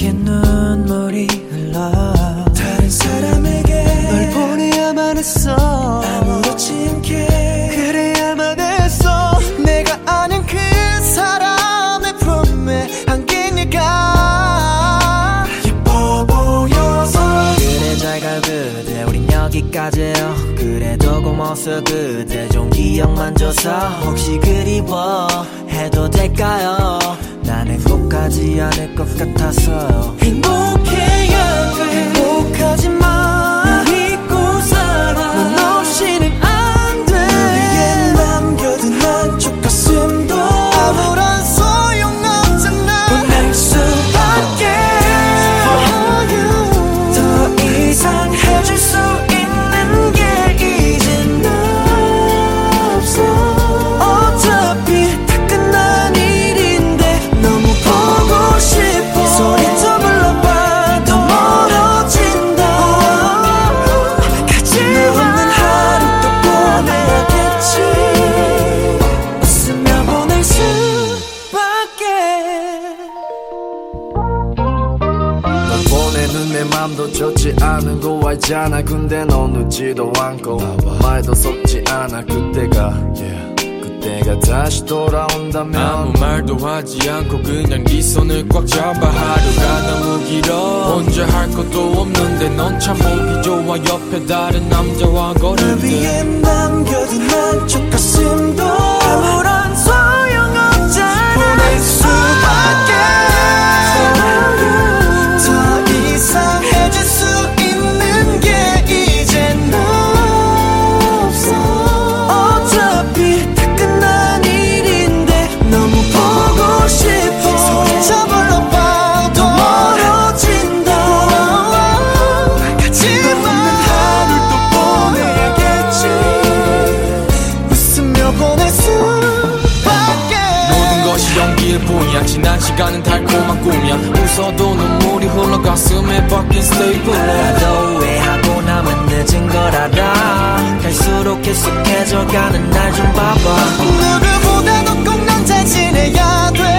내게 눈물이 흘러 다른 사람에게 널 보내야만 했어 아무렇지 않게 그래야만 했어 내가 아는 그 사람의 품에 안긴 네가 예뻐 보여서 그래 잘 가 그대 우린 여기까지요 그래도 고마웠어 그대 좀 기억만 줘서 혹시 그리워 해도 될까요 난 행복하지 않을 것 같아서요 행복해야 돼 행복하지만 잊고 살아 넌 없이는 안 돼 위에 남겨둔 한쪽 가슴도 아무런 소용없잖아 보낼 수밖에 더 이상 해줄 수 있는 게 이젠 없어 어차피 다 끝난 일인데 너무 보고 싶어 소리쳐 불러봐 더 멀어진다 가지마 없는 하루 또 보내야겠지 웃으며 보낼 수밖에 널 보내는 내 맘도 좋지 않은 거 알잖아 근데 넌 웃지도 않고 말도 섞지 않아 그때가 다시 돌아온다면 아무 말도 하지 않고 그냥 네 손을 꽉 잡아 하루가 너무 길어 혼자 할 것도 없는데 넌 참 보기 좋아 옆에 다른 남자와 걸을 때 위에 남겨둔 한쪽 가슴도 아무런 소용없잖아 보낼 수밖에 더 이상 해줄 수 있는 게 이젠 없어 어차피 다 끝난 일인데 너무 보고 싶어 소리쳐 불러봐 더 멀어진다 가지마 하루 또 보내야겠지 웃으며 보낼 수밖에 모든 것이 연기일 뿐이야 지난 시간은 달콤한 꿈이야 웃어도 눈물이 흘러 가슴에 박힌 스테이플러 나도 후회하고 나면 늦은 걸 알아 갈수록 계속해져가는 날 좀 봐봐 누구보다 너 꼭 난 잘 지내야 돼